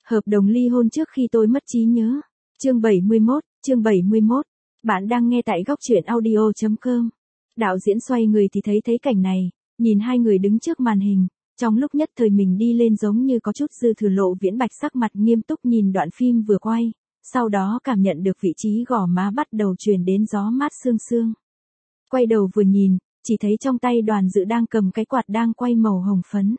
Hợp đồng ly hôn trước khi tôi mất trí nhớ. Chương 71. Bạn đang nghe tại góc truyện audio.com. Đạo diễn xoay người thì thấy cảnh này, nhìn hai người đứng trước màn hình, trong lúc nhất thời mình đi lên giống như có chút dư thừa. Lộ Viễn Bạch sắc mặt nghiêm túc nhìn đoạn phim vừa quay, sau đó cảm nhận được vị trí gò má bắt đầu truyền đến gió mát sương sương. Quay đầu vừa nhìn, chỉ thấy trong tay Đoàn Dự đang cầm cái quạt đang quay màu hồng phấn.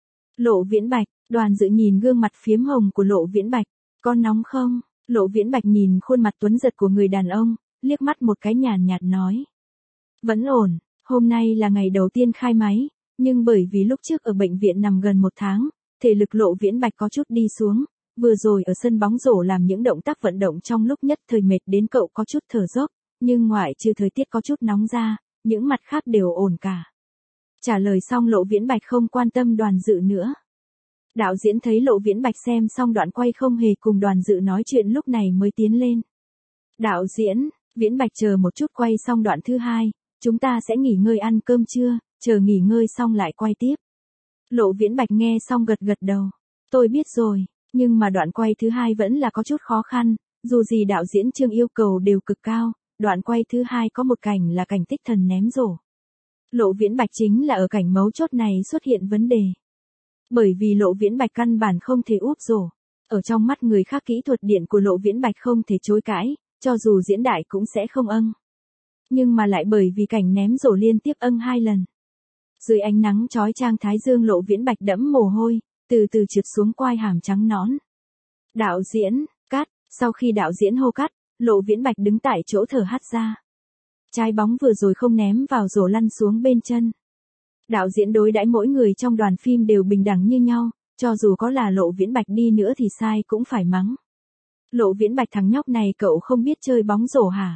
Lộ Viễn Bạch, Đoàn Dự nhìn gương mặt phiếm hồng của Lộ Viễn Bạch, có nóng không? Lộ Viễn Bạch nhìn khuôn mặt tuấn giật của người đàn ông, liếc mắt một cái nhàn nhạt nói. Vẫn ổn, hôm nay là ngày đầu tiên khai máy, nhưng bởi vì lúc trước ở bệnh viện nằm gần 1 tháng, thể lực Lộ Viễn Bạch có chút đi xuống, vừa rồi ở sân bóng rổ làm những động tác vận động trong lúc nhất thời mệt đến cậu có chút thở dốc, nhưng ngoại trừ thời tiết có chút nóng ra, những mặt khác đều ổn cả. Trả lời xong Lộ Viễn Bạch không quan tâm Đoàn Dự nữa. Đạo diễn thấy Lộ Viễn Bạch xem xong đoạn quay không hề cùng Đoàn Dự nói chuyện lúc này mới tiến lên. Đạo diễn, Viễn Bạch chờ một chút, quay xong đoạn thứ 2, chúng ta sẽ nghỉ ngơi ăn cơm trưa, chờ nghỉ ngơi xong lại quay tiếp. Lộ Viễn Bạch nghe xong gật đầu. Tôi biết rồi, nhưng mà đoạn quay thứ 2 vẫn là có chút khó khăn, dù gì đạo diễn Trương yêu cầu đều cực cao, đoạn quay thứ 2 có một cảnh là cảnh Tích Thần ném rổ. Lộ Viễn Bạch chính là ở cảnh mấu chốt này xuất hiện vấn đề. Bởi vì Lộ Viễn Bạch căn bản không thể úp rổ. Ở trong mắt người khác kỹ thuật điện của Lộ Viễn Bạch không thể chối cãi, cho dù diễn đại cũng sẽ không âng. Nhưng mà lại bởi vì cảnh ném rổ liên tiếp âng 2 lần. Dưới ánh nắng chói chang thái dương Lộ Viễn Bạch đẫm mồ hôi, từ từ trượt xuống quai hàm trắng nõn. Đạo diễn, cắt, sau khi đạo diễn hô cắt, Lộ Viễn Bạch đứng tại chỗ thở hắt ra. Trái bóng vừa rồi không ném vào rổ lăn xuống bên chân. Đạo diễn đối đãi mỗi người trong đoàn phim đều bình đẳng như nhau, cho dù có là Lộ Viễn Bạch đi nữa thì sai cũng phải mắng. Lộ Viễn Bạch thằng nhóc này cậu không biết chơi bóng rổ hả?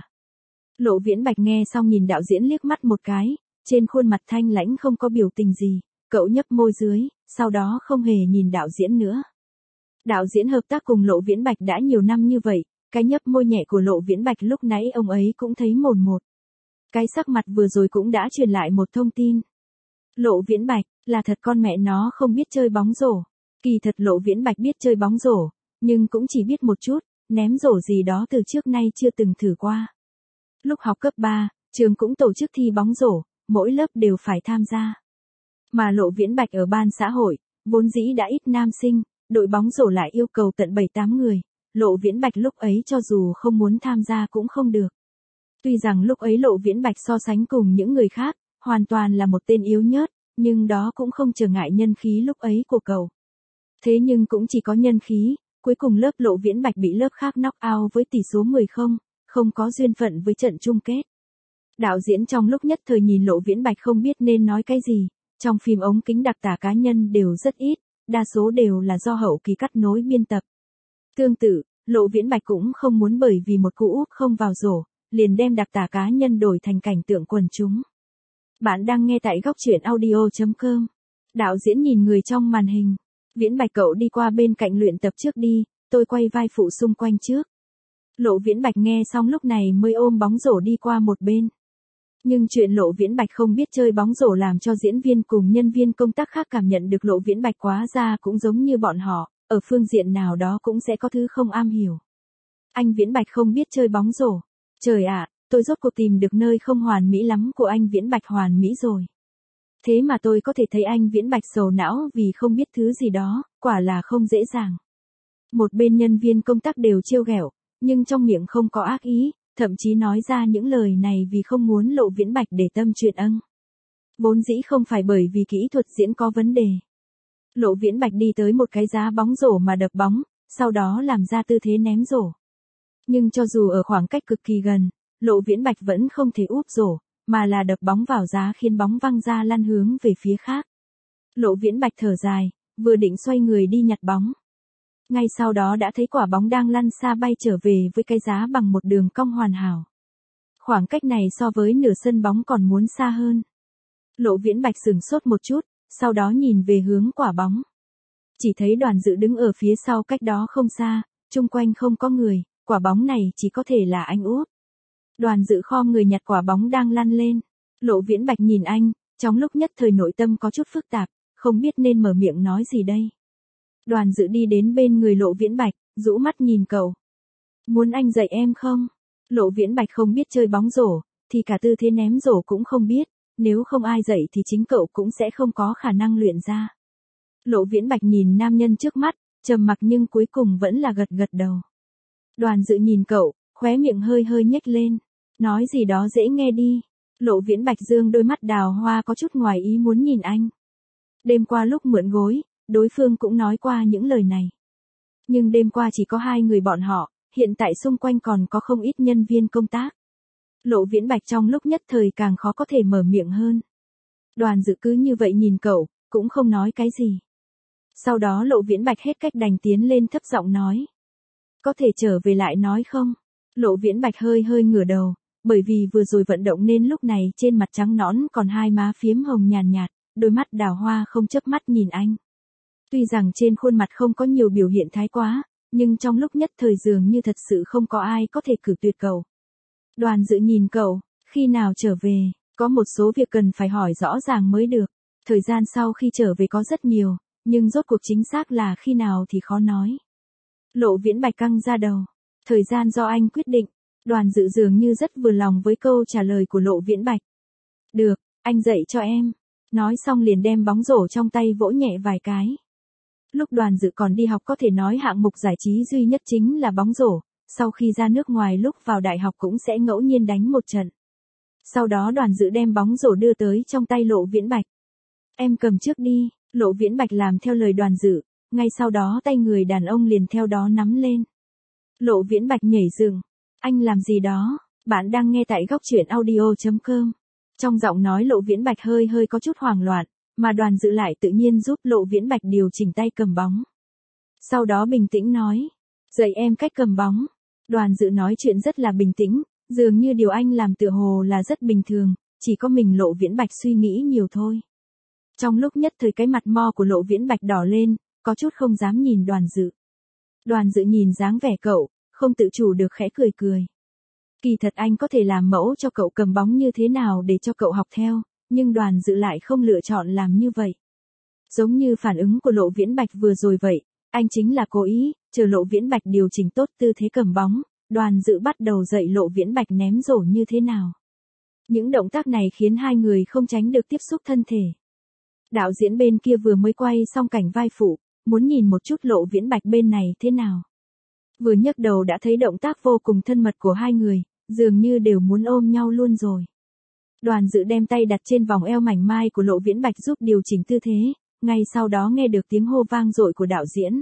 Lộ Viễn Bạch nghe xong nhìn đạo diễn liếc mắt một cái, trên khuôn mặt thanh lãnh không có biểu tình gì, cậu nhấp môi dưới, sau đó không hề nhìn đạo diễn nữa. Đạo diễn hợp tác cùng Lộ Viễn Bạch đã nhiều năm như vậy, cái nhấp môi nhẹ của Lộ Viễn Bạch lúc nãy ông ấy cũng thấy mồn một. Cái sắc mặt vừa rồi cũng đã truyền lại một thông tin. Lộ Viễn Bạch, là thật con mẹ nó không biết chơi bóng rổ. Kỳ thật Lộ Viễn Bạch biết chơi bóng rổ, nhưng cũng chỉ biết một chút, ném rổ gì đó từ trước nay chưa từng thử qua. Lúc học cấp 3, trường cũng tổ chức thi bóng rổ, mỗi lớp đều phải tham gia. Mà Lộ Viễn Bạch ở ban xã hội, vốn dĩ đã ít nam sinh, đội bóng rổ lại yêu cầu tận 7-8 người, Lộ Viễn Bạch lúc ấy cho dù không muốn tham gia cũng không được. Tuy rằng lúc ấy Lộ Viễn Bạch so sánh cùng những người khác, hoàn toàn là một tên yếu nhớt, nhưng đó cũng không trở ngại nhân khí lúc ấy của cậu. Thế nhưng cũng chỉ có nhân khí, cuối cùng lớp Lộ Viễn Bạch bị lớp khác knock out với tỷ số 10-0, không có duyên phận với trận chung kết. Đạo diễn trong lúc nhất thời nhìn Lộ Viễn Bạch không biết nên nói cái gì, trong phim ống kính đặc tả cá nhân đều rất ít, đa số đều là do hậu kỳ cắt nối biên tập. Tương tự, Lộ Viễn Bạch cũng không muốn bởi vì một cú úp không vào rổ, liền đem đặc tả cá nhân đổi thành cảnh tượng quần chúng. Bạn đang nghe tại góc truyện audio.com. Đạo diễn nhìn người trong màn hình. Viễn Bạch cậu đi qua bên cạnh luyện tập trước đi, tôi quay vai phụ xung quanh trước. Lộ Viễn Bạch nghe xong lúc này mới ôm bóng rổ đi qua một bên. Nhưng chuyện Lộ Viễn Bạch không biết chơi bóng rổ làm cho diễn viên cùng nhân viên công tác khác cảm nhận được Lộ Viễn Bạch quá ra cũng giống như bọn họ, ở phương diện nào đó cũng sẽ có thứ không am hiểu. Anh Viễn Bạch không biết chơi bóng rổ. Trời ạ, tôi rốt cuộc tìm được nơi không hoàn mỹ lắm của anh Viễn Bạch hoàn mỹ rồi. Thế mà tôi có thể thấy anh Viễn Bạch sầu não vì không biết thứ gì đó, quả là không dễ dàng. Một bên nhân viên công tác đều trêu ghẹo, nhưng trong miệng không có ác ý, thậm chí nói ra những lời này vì không muốn Lộ Viễn Bạch để tâm chuyện âng. Vốn dĩ không phải bởi vì kỹ thuật diễn có vấn đề. Lộ Viễn Bạch đi tới một cái giá bóng rổ mà đập bóng, sau đó làm ra tư thế ném rổ. Nhưng cho dù ở khoảng cách cực kỳ gần, Lộ Viễn Bạch vẫn không thể úp rổ, mà là đập bóng vào giá khiến bóng văng ra lăn hướng về phía khác. Lộ Viễn Bạch thở dài, vừa định xoay người đi nhặt bóng. Ngay sau đó đã thấy quả bóng đang lăn xa bay trở về với cái giá bằng một đường cong hoàn hảo. Khoảng cách này so với nửa sân bóng còn muốn xa hơn. Lộ Viễn Bạch sửng sốt một chút, sau đó nhìn về hướng quả bóng. Chỉ thấy Đoàn Dự đứng ở phía sau cách đó không xa, chung quanh không có người, quả bóng này chỉ có thể là anh úp. Đoàn Dự khom người nhặt quả bóng đang lăn lên. Lộ Viễn Bạch nhìn anh, trong lúc nhất thời nội tâm có chút phức tạp, không biết nên mở miệng nói gì đây. Đoàn Dự đi đến bên người Lộ Viễn Bạch, rũ mắt nhìn cậu. Muốn anh dạy em không? Lộ Viễn Bạch không biết chơi bóng rổ, thì cả tư thế ném rổ cũng không biết, nếu không ai dạy thì chính cậu cũng sẽ không có khả năng luyện ra. Lộ Viễn Bạch nhìn nam nhân trước mắt, trầm mặc nhưng cuối cùng vẫn là gật gật đầu. Đoàn Dự nhìn cậu, khóe miệng hơi hơi nhếch lên. Nói gì đó dễ nghe đi. Lộ Viễn Bạch dương đôi mắt đào hoa có chút ngoài ý muốn nhìn anh. Đêm qua lúc mượn gối, đối phương cũng nói qua những lời này. Nhưng đêm qua chỉ có hai người bọn họ, hiện tại xung quanh còn có không ít nhân viên công tác. Lộ Viễn Bạch trong lúc nhất thời càng khó có thể mở miệng hơn. Đoàn Dự cứ như vậy nhìn cậu, cũng không nói cái gì. Sau đó Lộ Viễn Bạch hết cách đành tiến lên thấp giọng nói. Có thể trở về lại nói không? Lộ Viễn Bạch hơi hơi ngửa đầu, bởi vì vừa rồi vận động nên lúc này trên mặt trắng nõn còn hai má phiếm hồng nhàn nhạt, đôi mắt đào hoa không chớp mắt nhìn anh. Tuy rằng trên khuôn mặt không có nhiều biểu hiện thái quá, nhưng trong lúc nhất thời dường như thật sự không có ai có thể cử tuyệt cậu. Đoàn Dự nhìn cậu, khi nào trở về, có một số việc cần phải hỏi rõ ràng mới được. Thời gian sau khi trở về có rất nhiều, nhưng rốt cuộc chính xác là khi nào thì khó nói. Lộ Viễn Bạch căng ra đầu. Thời gian do anh quyết định. Đoàn Dự dường như rất vừa lòng với câu trả lời của Lộ Viễn Bạch. Được, anh dạy cho em. Nói xong liền đem bóng rổ trong tay vỗ nhẹ vài cái. Lúc Đoàn Dự còn đi học có thể nói hạng mục giải trí duy nhất chính là bóng rổ. Sau khi ra nước ngoài lúc vào đại học cũng sẽ ngẫu nhiên đánh một trận. Sau đó Đoàn Dự đem bóng rổ đưa tới trong tay Lộ Viễn Bạch. Em cầm trước đi. Lộ Viễn Bạch làm theo lời Đoàn Dự, ngay sau đó tay người đàn ông liền theo đó nắm lên. Lộ Viễn Bạch nhảy dựng. Anh làm gì đó? Bạn đang nghe tại góc truyện audio.com. Trong giọng nói Lộ Viễn Bạch hơi hơi có chút hoảng loạn, mà Đoàn Dự lại tự nhiên giúp Lộ Viễn Bạch điều chỉnh tay cầm bóng. Sau đó bình tĩnh nói. Dạy em cách cầm bóng. Đoàn Dự nói chuyện rất là bình tĩnh, dường như điều anh làm tựa hồ là rất bình thường, chỉ có mình Lộ Viễn Bạch suy nghĩ nhiều thôi. Trong lúc nhất thời cái mặt mo của Lộ Viễn Bạch đỏ lên, có chút không dám nhìn Đoàn Dự. Đoàn Dự nhìn dáng vẻ cậu, không tự chủ được khẽ cười cười. Kỳ thật anh có thể làm mẫu cho cậu cầm bóng như thế nào để cho cậu học theo, nhưng Đoàn Dự lại không lựa chọn làm như vậy. Giống như phản ứng của Lộ Viễn Bạch vừa rồi vậy, anh chính là cố ý, chờ Lộ Viễn Bạch điều chỉnh tốt tư thế cầm bóng, Đoàn Dự bắt đầu dạy Lộ Viễn Bạch ném rổ như thế nào. Những động tác này khiến hai người không tránh được tiếp xúc thân thể. Đạo diễn bên kia vừa mới quay xong cảnh vai phụ, muốn nhìn một chút Lộ Viễn Bạch bên này thế nào. Vừa nhấc đầu đã thấy động tác vô cùng thân mật của hai người, dường như đều muốn ôm nhau luôn rồi. Đoàn Dự đem tay đặt trên vòng eo mảnh mai của Lộ Viễn Bạch giúp điều chỉnh tư thế, ngay sau đó nghe được tiếng hô vang dội của đạo diễn.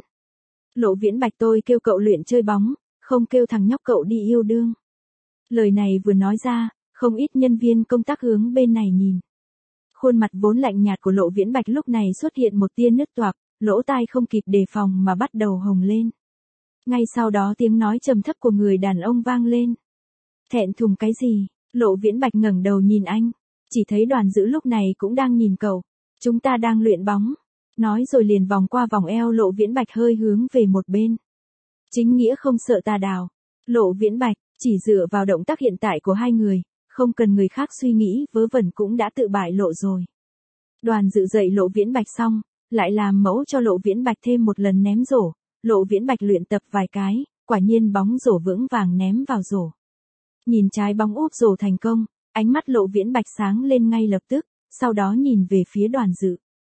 Lộ Viễn Bạch tôi kêu cậu luyện chơi bóng, không kêu thằng nhóc cậu đi yêu đương. Lời này vừa nói ra, không ít nhân viên công tác hướng bên này nhìn. Khuôn mặt vốn lạnh nhạt của Lộ Viễn Bạch lúc này xuất hiện một tia nứt toạc, lỗ tai không kịp đề phòng mà bắt đầu hồng lên. Ngay sau đó tiếng nói trầm thấp của người đàn ông vang lên. Thẹn thùng cái gì? Lộ Viễn Bạch ngẩng đầu nhìn anh, chỉ thấy Đoàn Dự lúc này cũng đang nhìn cậu. Chúng ta đang luyện bóng. Nói rồi liền vòng qua vòng eo Lộ Viễn Bạch hơi hướng về một bên. Chính nghĩa không sợ tà đạo. Lộ Viễn Bạch, chỉ dựa vào động tác hiện tại của hai người, không cần người khác suy nghĩ vớ vẩn cũng đã tự bại lộ rồi. Đoàn Dự dạy Lộ Viễn Bạch xong, lại làm mẫu cho Lộ Viễn Bạch thêm một lần ném rổ. Lộ Viễn Bạch luyện tập vài cái, quả nhiên bóng rổ vững vàng ném vào rổ. Nhìn trái bóng úp rổ thành công, ánh mắt Lộ Viễn Bạch sáng lên ngay lập tức, sau đó nhìn về phía Đoàn Dự.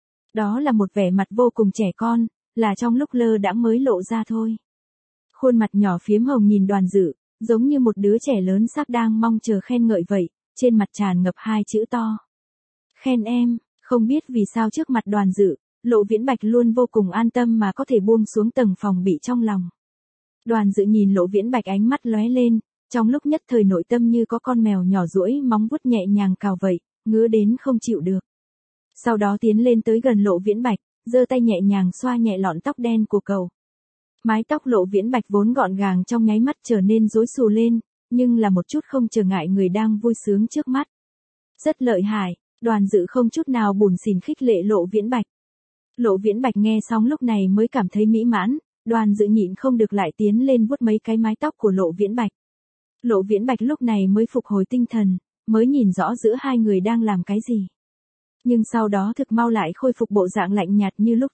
Đó là một vẻ mặt vô cùng trẻ con, là trong lúc lơ đãng mới lộ ra thôi. Khuôn mặt nhỏ phiếm hồng nhìn Đoàn Dự, giống như một đứa trẻ lớn sắp đang mong chờ khen ngợi vậy, trên mặt tràn ngập hai chữ to. Khen em, không biết vì sao trước mặt Đoàn Dự, Lộ Viễn Bạch luôn vô cùng an tâm mà có thể buông xuống tầng phòng bị trong lòng. Đoàn Dự nhìn Lộ Viễn Bạch ánh mắt lóe lên, trong lúc nhất thời nội tâm như có con mèo nhỏ duỗi móng vuốt nhẹ nhàng cào vậy, ngứa đến không chịu được. Sau đó tiến lên tới gần Lộ Viễn Bạch, giơ tay nhẹ nhàng xoa nhẹ lọn tóc đen của cậu. Mái tóc Lộ Viễn Bạch vốn gọn gàng trong nháy mắt trở nên rối xù lên, nhưng là một chút không trở ngại người đang vui sướng trước mắt. Rất lợi hại, Đoàn Dự không chút nào bủn xỉn khích lệ Lộ Viễn Bạch. Lộ Viễn Bạch nghe xong lúc này mới cảm thấy mỹ mãn, Đoàn Dự nhịn không được lại tiến lên vuốt mấy cái mái tóc của Lộ Viễn Bạch. Lộ Viễn Bạch lúc này mới phục hồi tinh thần, mới nhìn rõ giữa hai người đang làm cái gì. Nhưng sau đó thực mau lại khôi phục bộ dạng lạnh nhạt như lúc trước,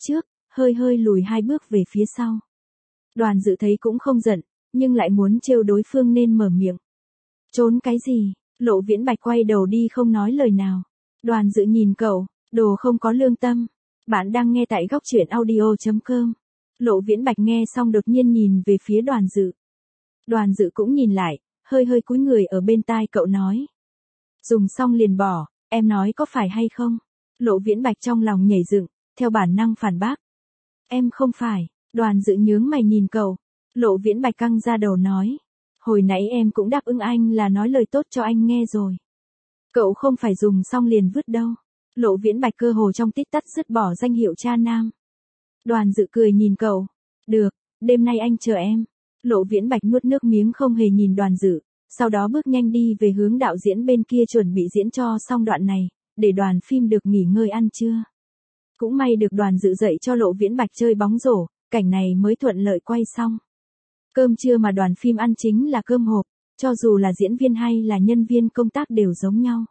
hơi hơi lùi 2 bước về phía sau. Đoàn Dự thấy cũng không giận, nhưng lại muốn trêu đối phương nên mở miệng. Trốn cái gì? Lộ Viễn Bạch quay đầu đi không nói lời nào. Đoàn Dự nhìn cậu, đồ không có lương tâm. Bạn đang nghe tại góc truyện audio.com. Lộ Viễn Bạch nghe xong đột nhiên nhìn về phía Đoàn Dự. Đoàn Dự cũng nhìn lại, hơi hơi cúi người ở bên tai cậu nói. Dùng xong liền bỏ, em nói có phải hay không? Lộ Viễn Bạch trong lòng nhảy dựng, theo bản năng phản bác. Em không phải. Đoàn Dự nhướng mày nhìn cậu. Lộ Viễn Bạch căng ra đầu nói. Hồi nãy em cũng đáp ứng anh là nói lời tốt cho anh nghe rồi. Cậu không phải dùng xong liền vứt đâu. Lộ Viễn Bạch cơ hồ trong tít tắt dứt bỏ danh hiệu cha nam. Đoàn Dự cười nhìn cậu. Được, đêm nay anh chờ em. Lộ Viễn Bạch nuốt nước miếng không hề nhìn Đoàn Dự, sau đó bước nhanh đi về hướng đạo diễn bên kia chuẩn bị diễn cho xong đoạn này, để đoàn phim được nghỉ ngơi ăn trưa. Cũng may được Đoàn Dự dạy cho Lộ Viễn Bạch chơi bóng rổ, cảnh này mới thuận lợi quay xong. Cơm trưa mà đoàn phim ăn chính là cơm hộp, cho dù là diễn viên hay là nhân viên công tác đều giống nhau.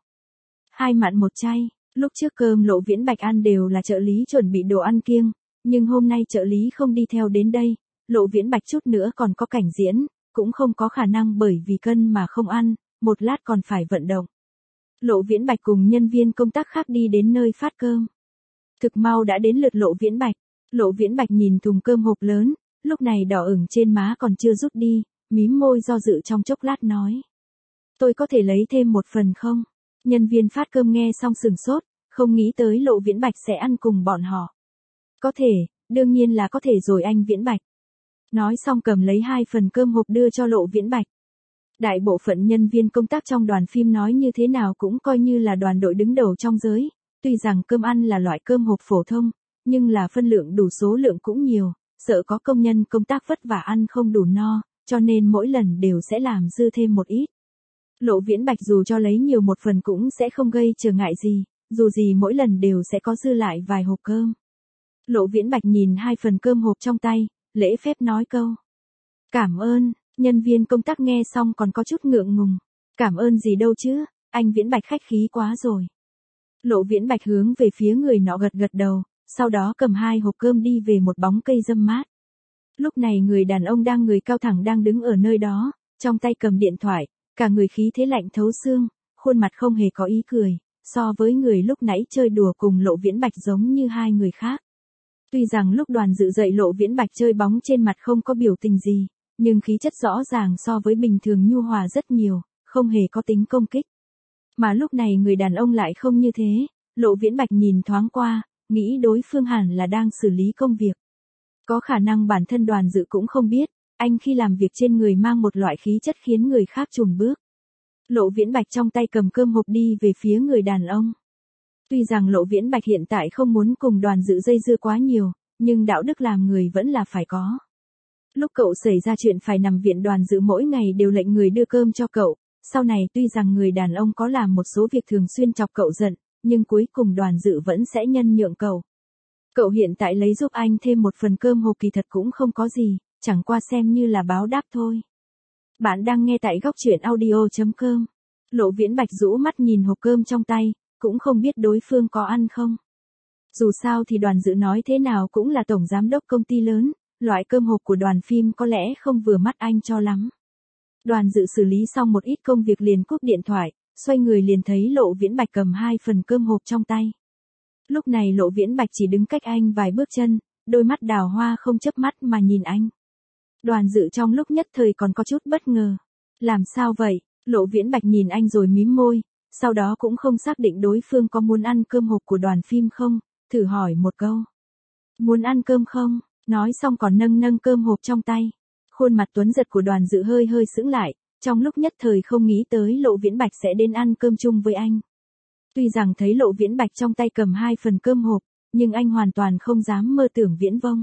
2 mặn 1 chay, lúc trước cơm Lộ Viễn Bạch ăn đều là trợ lý chuẩn bị đồ ăn kiêng, nhưng hôm nay trợ lý không đi theo đến đây, Lộ Viễn Bạch chút nữa còn có cảnh diễn, cũng không có khả năng bởi vì cân mà không ăn, một lát còn phải vận động. Lộ Viễn Bạch cùng nhân viên công tác khác đi đến nơi phát cơm. Thực mau đã đến lượt Lộ Viễn Bạch. Lộ Viễn Bạch nhìn thùng cơm hộp lớn, lúc này đỏ ửng trên má còn chưa rút đi, mím môi do dự trong chốc lát nói. Tôi có thể lấy thêm một phần không? Nhân viên phát cơm nghe xong sừng sốt, không nghĩ tới Lộ Viễn Bạch sẽ ăn cùng bọn họ. Có thể, đương nhiên là có thể rồi anh Viễn Bạch. Nói xong cầm lấy 2 phần cơm hộp đưa cho Lộ Viễn Bạch. Đại bộ phận nhân viên công tác trong đoàn phim nói như thế nào cũng coi như là đoàn đội đứng đầu trong giới, tuy rằng cơm ăn là loại cơm hộp phổ thông, nhưng là phân lượng đủ số lượng cũng nhiều, sợ có công nhân công tác vất vả ăn không đủ no, cho nên mỗi lần đều sẽ làm dư thêm một ít. Lộ Viễn Bạch dù cho lấy nhiều một phần cũng sẽ không gây trở ngại gì, dù gì mỗi lần đều sẽ có dư lại vài hộp cơm. Lộ Viễn Bạch nhìn 2 phần cơm hộp trong tay, lễ phép nói câu. Cảm ơn, nhân viên công tác nghe xong còn có chút ngượng ngùng. Cảm ơn gì đâu chứ, anh Viễn Bạch khách khí quá rồi. Lộ Viễn Bạch hướng về phía người nọ gật gật đầu, sau đó cầm 2 hộp cơm đi về một bóng cây râm mát. Lúc này người đàn ông người cao thẳng đang đứng ở nơi đó, trong tay cầm điện thoại, cả người khí thế lạnh thấu xương, khuôn mặt không hề có ý cười, so với người lúc nãy chơi đùa cùng Lộ Viễn Bạch giống như 2 người khác. Tuy rằng lúc Đoàn Dự dạy Lộ Viễn Bạch chơi bóng trên mặt không có biểu tình gì, nhưng khí chất rõ ràng so với bình thường nhu hòa rất nhiều, không hề có tính công kích. Mà lúc này người đàn ông lại không như thế, Lộ Viễn Bạch nhìn thoáng qua, nghĩ đối phương hẳn là đang xử lý công việc. Có khả năng bản thân Đoàn Dự cũng không biết, anh khi làm việc trên người mang một loại khí chất khiến người khác chùn bước. Lộ Viễn Bạch trong tay cầm cơm hộp đi về phía người đàn ông. Tuy rằng Lộ Viễn Bạch hiện tại không muốn cùng Đoàn Dự dây dưa quá nhiều, nhưng đạo đức làm người vẫn là phải có. Lúc cậu xảy ra chuyện phải nằm viện, Đoàn Dự mỗi ngày đều lệnh người đưa cơm cho cậu, sau này tuy rằng người đàn ông có làm một số việc thường xuyên chọc cậu giận, nhưng cuối cùng Đoàn Dự vẫn sẽ nhân nhượng cậu. Cậu hiện tại lấy giúp anh thêm một phần cơm hộp kỳ thật cũng không có gì, chẳng qua xem như là báo đáp thôi. Bạn đang nghe tại góc truyện audio.com. Lộ Viễn Bạch rũ mắt nhìn hộp cơm trong tay, cũng không biết đối phương có ăn không. Dù sao thì Đoàn Dự nói thế nào cũng là tổng giám đốc công ty lớn, loại cơm hộp của đoàn phim có lẽ không vừa mắt anh cho lắm. Đoàn Dự xử lý xong một ít công việc liền cúp điện thoại, xoay người liền thấy Lộ Viễn Bạch cầm 2 phần cơm hộp trong tay. Lúc này Lộ Viễn Bạch chỉ đứng cách anh vài bước chân, đôi mắt đào hoa không chớp mắt mà nhìn anh. Đoàn Dự trong lúc nhất thời còn có chút bất ngờ. Làm sao vậy? Lộ Viễn Bạch nhìn anh rồi mím môi, sau đó cũng không xác định đối phương có muốn ăn cơm hộp của đoàn phim không, thử hỏi một câu. Muốn ăn cơm không? Nói xong còn nâng cơm hộp trong tay. Khuôn mặt tuấn giật của Đoàn Dự hơi sững lại, trong lúc nhất thời không nghĩ tới Lộ Viễn Bạch sẽ đến ăn cơm chung với anh. Tuy rằng thấy Lộ Viễn Bạch trong tay cầm 2 phần cơm hộp, nhưng anh hoàn toàn không dám mơ tưởng viễn vông.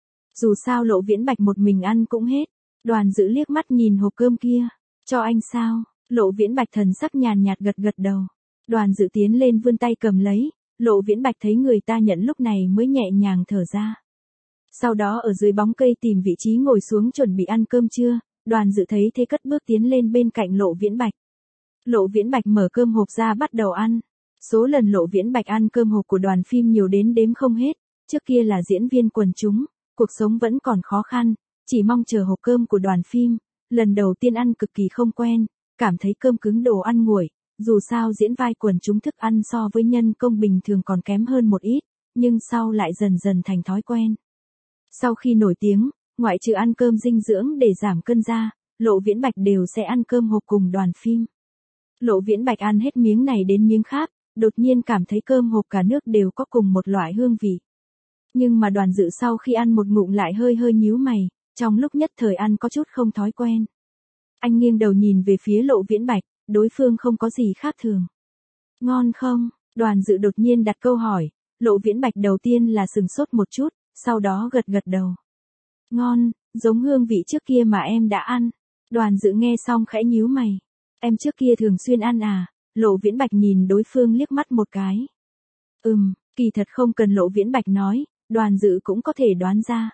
Dù sao Lộ Viễn Bạch một mình ăn cũng hết. Đoàn Dự liếc mắt nhìn hộp cơm kia. Cho anh sao? Lộ Viễn Bạch thần sắc nhàn nhạt gật gật đầu. Đoàn Dự tiến lên vươn tay cầm lấy. Lộ Viễn Bạch thấy người ta nhận lúc này mới nhẹ nhàng thở ra. Sau đó ở dưới bóng cây tìm vị trí ngồi xuống chuẩn bị ăn cơm trưa. Đoàn Dự thấy thế cất bước tiến lên bên cạnh Lộ Viễn Bạch. Lộ Viễn Bạch mở cơm hộp ra bắt đầu ăn. Số lần Lộ Viễn Bạch ăn cơm hộp của đoàn phim nhiều đến đếm không hết, trước kia là diễn viên quần chúng, cuộc sống vẫn còn khó khăn, chỉ mong chờ hộp cơm của đoàn phim, lần đầu tiên ăn cực kỳ không quen, cảm thấy cơm cứng đồ ăn nguội, dù sao diễn vai quần chúng thức ăn so với nhân công bình thường còn kém hơn một ít, nhưng sau lại dần dần thành thói quen. Sau khi nổi tiếng, ngoại trừ ăn cơm dinh dưỡng để giảm cân ra, Lộ Viễn Bạch đều sẽ ăn cơm hộp cùng đoàn phim. Lộ Viễn Bạch ăn hết miếng này đến miếng khác, đột nhiên cảm thấy cơm hộp cả nước đều có cùng một loại hương vị. Nhưng mà Đoàn Dự sau khi ăn một ngụm lại hơi hơi nhíu mày, trong lúc nhất thời ăn có chút không thói quen. Anh nghiêng đầu nhìn về phía Lộ Viễn Bạch, đối phương không có gì khác thường. Ngon không? Đoàn Dự đột nhiên đặt câu hỏi, Lộ Viễn Bạch đầu tiên là sừng sốt một chút, sau đó gật gật đầu. Ngon, giống hương vị trước kia mà em đã ăn. Đoàn Dự nghe xong khẽ nhíu mày. Em trước kia thường xuyên ăn à? Lộ Viễn Bạch nhìn đối phương liếc mắt một cái. Kỳ thật không cần Lộ Viễn Bạch nói, Đoàn Dự cũng có thể đoán ra.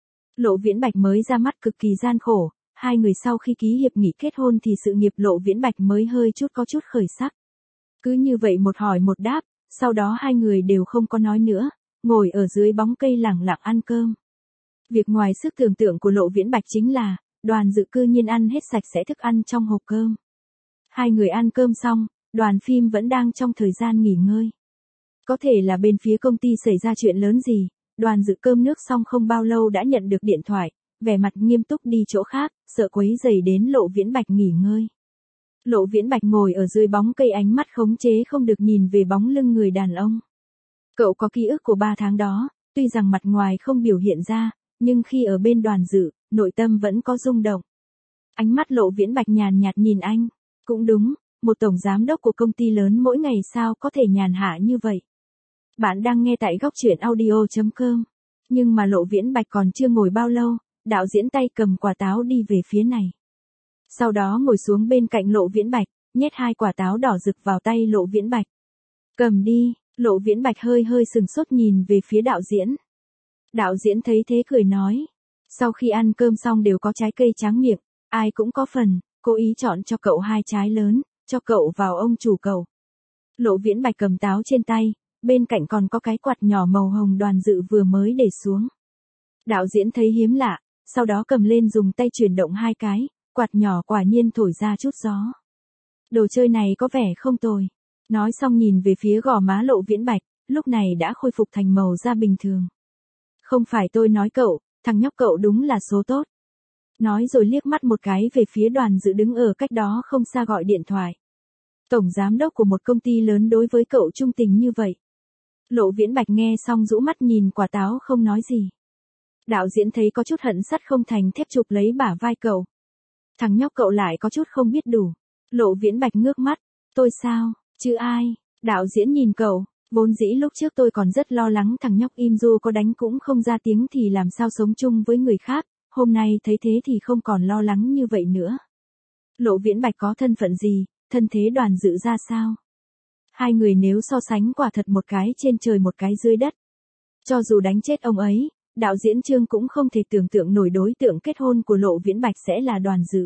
Lộ Viễn Bạch mới ra mắt cực kỳ gian khổ, hai người sau khi ký hiệp nghị kết hôn thì sự nghiệp Lộ Viễn Bạch mới hơi có chút khởi sắc. Cứ như vậy một hỏi một đáp, sau đó hai người đều không có nói nữa, ngồi ở dưới bóng cây lẳng lặng ăn cơm. Việc ngoài sức tưởng tượng của Lộ Viễn Bạch chính là, Đoàn Dự cư nhiên ăn hết sạch sẽ thức ăn trong hộp cơm. Hai người ăn cơm xong, đoàn phim vẫn đang trong thời gian nghỉ ngơi. Có thể là bên phía công ty xảy ra chuyện lớn gì, Đoàn Dự cơm nước xong không bao lâu đã nhận được điện thoại, vẻ mặt nghiêm túc đi chỗ khác, sợ quấy rầy đến Lộ Viễn Bạch nghỉ ngơi. Lộ Viễn Bạch ngồi ở dưới bóng cây, ánh mắt khống chế không được nhìn về bóng lưng người đàn ông. Cậu có ký ức của 3 tháng đó, tuy rằng mặt ngoài không biểu hiện ra, nhưng khi ở bên Đoàn Dự, nội tâm vẫn có rung động. Ánh mắt Lộ Viễn Bạch nhàn nhạt nhìn anh. Cũng đúng, một tổng giám đốc của công ty lớn mỗi ngày sao có thể nhàn hạ như vậy. Bạn đang nghe tại góc truyện audio.com. Nhưng mà Lộ Viễn Bạch còn chưa ngồi bao lâu, đạo diễn tay cầm quả táo đi về phía này. Sau đó ngồi xuống bên cạnh Lộ Viễn Bạch, nhét 2 quả táo đỏ rực vào tay Lộ Viễn Bạch. Cầm đi, Lộ Viễn Bạch hơi sừng sốt nhìn về phía đạo diễn. Đạo diễn thấy thế cười nói. Sau khi ăn cơm xong đều có trái cây tráng miệng, ai cũng có phần, cố ý chọn cho cậu 2 trái lớn, cho cậu vào ông chủ cậu. Lộ Viễn Bạch cầm táo trên tay, bên cạnh còn có cái quạt nhỏ màu hồng Đoàn Dự vừa mới để xuống. Đạo diễn thấy hiếm lạ, sau đó cầm lên dùng tay chuyển động 2 cái, quạt nhỏ quả nhiên thổi ra chút gió. Đồ chơi này có vẻ không tồi. Nói xong nhìn về phía gò má Lộ Viễn Bạch, lúc này đã khôi phục thành màu da bình thường. Không phải tôi nói cậu, thằng nhóc cậu đúng là số tốt. Nói rồi liếc mắt một cái về phía Đoàn Dự đứng ở cách đó không xa gọi điện thoại. Tổng giám đốc của một công ty lớn đối với cậu trung tình như vậy. Lộ Viễn Bạch nghe xong rũ mắt nhìn quả táo không nói gì. Đạo diễn thấy có chút hận sắt không thành thép chụp lấy bả vai cậu. Thằng nhóc cậu lại có chút không biết đủ. Lộ Viễn Bạch ngước mắt. Tôi sao, chứ ai? Đạo diễn nhìn cậu. Vốn dĩ lúc trước tôi còn rất lo lắng thằng nhóc im du có đánh cũng không ra tiếng thì làm sao sống chung với người khác. Hôm nay thấy thế thì không còn lo lắng như vậy nữa. Lộ Viễn Bạch có thân phận gì, thân thế Đoàn Dự ra sao? Hai người nếu so sánh quả thật một cái trên trời một cái dưới đất. Cho dù đánh chết ông ấy, đạo diễn Trương cũng không thể tưởng tượng nổi đối tượng kết hôn của Lộ Viễn Bạch sẽ là Đoàn Dự.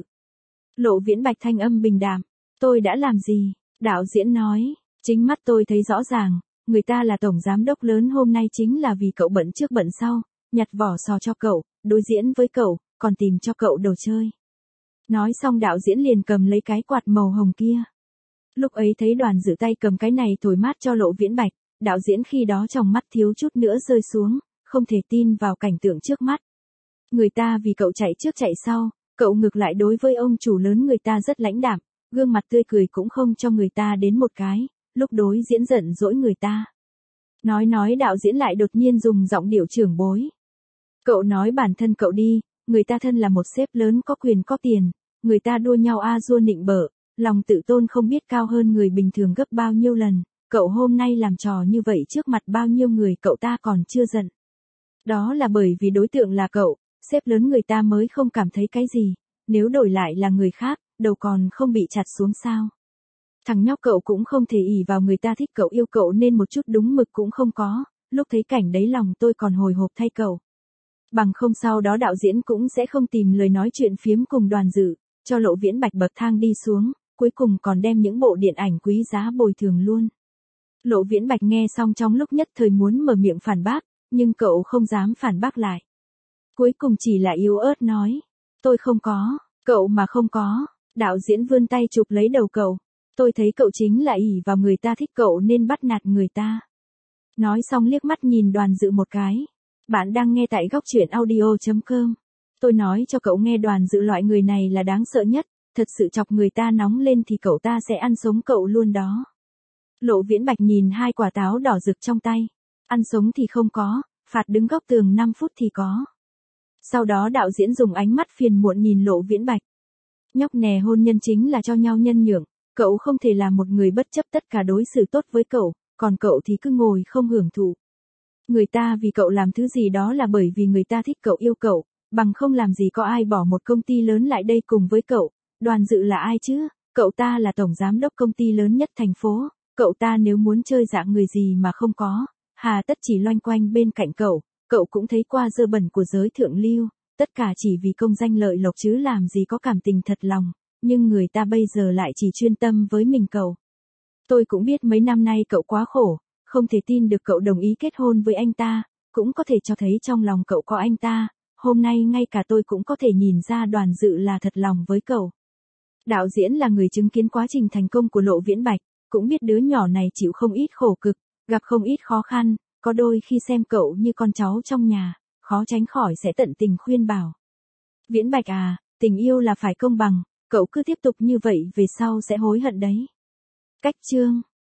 Lộ Viễn Bạch thanh âm bình đạm. Tôi đã làm gì? Đạo diễn nói. Chính mắt tôi thấy rõ ràng, người ta là tổng giám đốc lớn hôm nay chính là vì cậu bận trước bận sau, nhặt vỏ sò cho cậu, đối diễn với cậu, còn tìm cho cậu đồ chơi. Nói xong đạo diễn liền cầm lấy cái quạt màu hồng kia. Lúc ấy thấy Đoàn Dự tay cầm cái này thổi mát cho Lộ Viễn Bạch, đạo diễn khi đó trong mắt thiếu chút nữa rơi xuống, không thể tin vào cảnh tượng trước mắt. Người ta vì cậu chạy trước chạy sau, cậu ngược lại đối với ông chủ lớn người ta rất lãnh đạm, gương mặt tươi cười cũng không cho người ta đến một cái, lúc đối diễn giận dỗi người ta. Nói đạo diễn lại đột nhiên dùng giọng điệu trưởng bối. Cậu nói bản thân cậu đi, người ta thân là một sếp lớn có quyền có tiền, người ta đua nhau a dua nịnh bợ, lòng tự tôn không biết cao hơn người bình thường gấp bao nhiêu lần, cậu hôm nay làm trò như vậy trước mặt bao nhiêu người cậu ta còn chưa giận. Đó là bởi vì đối tượng là cậu, sếp lớn người ta mới không cảm thấy cái gì, nếu đổi lại là người khác, đầu còn không bị chặt xuống sao. Thằng nhóc cậu cũng không thể ỷ vào người ta thích cậu yêu cậu nên một chút đúng mực cũng không có, lúc thấy cảnh đấy lòng tôi còn hồi hộp thay cậu. Bằng không sau đó đạo diễn cũng sẽ không tìm lời nói chuyện phiếm cùng Đoàn Dự, cho Lộ Viễn Bạch bậc thang đi xuống, cuối cùng còn đem những bộ điện ảnh quý giá bồi thường luôn. Lộ Viễn Bạch nghe xong trong lúc nhất thời muốn mở miệng phản bác, nhưng cậu không dám phản bác lại. Cuối cùng chỉ là yếu ớt nói, tôi không có, cậu mà không có, đạo diễn vươn tay chụp lấy đầu cậu. Tôi thấy cậu chính là ỷ vào người ta thích cậu nên bắt nạt người ta. Nói xong liếc mắt nhìn Đoàn Dự một cái. Bạn đang nghe tại góc truyện audio.com. Tôi nói cho cậu nghe Đoàn Dự loại người này là đáng sợ nhất, thật sự chọc người ta nóng lên thì cậu ta sẽ ăn sống cậu luôn đó. Lộ Viễn Bạch nhìn hai quả táo đỏ rực trong tay. Ăn sống thì không có, phạt đứng góc tường 5 phút thì có. Sau đó đạo diễn dùng ánh mắt phiền muộn nhìn Lộ Viễn Bạch. Nhóc nè, hôn nhân chính là cho nhau nhân nhượng, cậu không thể làm một người bất chấp tất cả đối xử tốt với cậu, còn cậu thì cứ ngồi không hưởng thụ. Người ta vì cậu làm thứ gì đó là bởi vì người ta thích cậu, yêu cậu, bằng không làm gì có ai bỏ một công ty lớn lại đây cùng với cậu. Đoàn Dự là ai chứ? Cậu ta là tổng giám đốc công ty lớn nhất thành phố, cậu ta nếu muốn chơi dạng người gì mà không có, hà tất chỉ loanh quanh bên cạnh cậu cũng thấy qua dơ bẩn của giới thượng lưu, tất cả chỉ vì công danh lợi lộc chứ làm gì có cảm tình thật lòng, nhưng người ta bây giờ lại chỉ chuyên tâm với mình cậu. Tôi cũng biết mấy năm nay cậu quá khổ, không thể tin được cậu đồng ý kết hôn với anh ta, cũng có thể cho thấy trong lòng cậu có anh ta, hôm nay ngay cả tôi cũng có thể nhìn ra Đoàn Dự là thật lòng với cậu. Đạo diễn là người chứng kiến quá trình thành công của Lộ Viễn Bạch, cũng biết đứa nhỏ này chịu không ít khổ cực, gặp không ít khó khăn, có đôi khi xem cậu như con cháu trong nhà, khó tránh khỏi sẽ tận tình khuyên bảo. Viễn Bạch à, tình yêu là phải công bằng, cậu cứ tiếp tục như vậy về sau sẽ hối hận đấy. Cách chương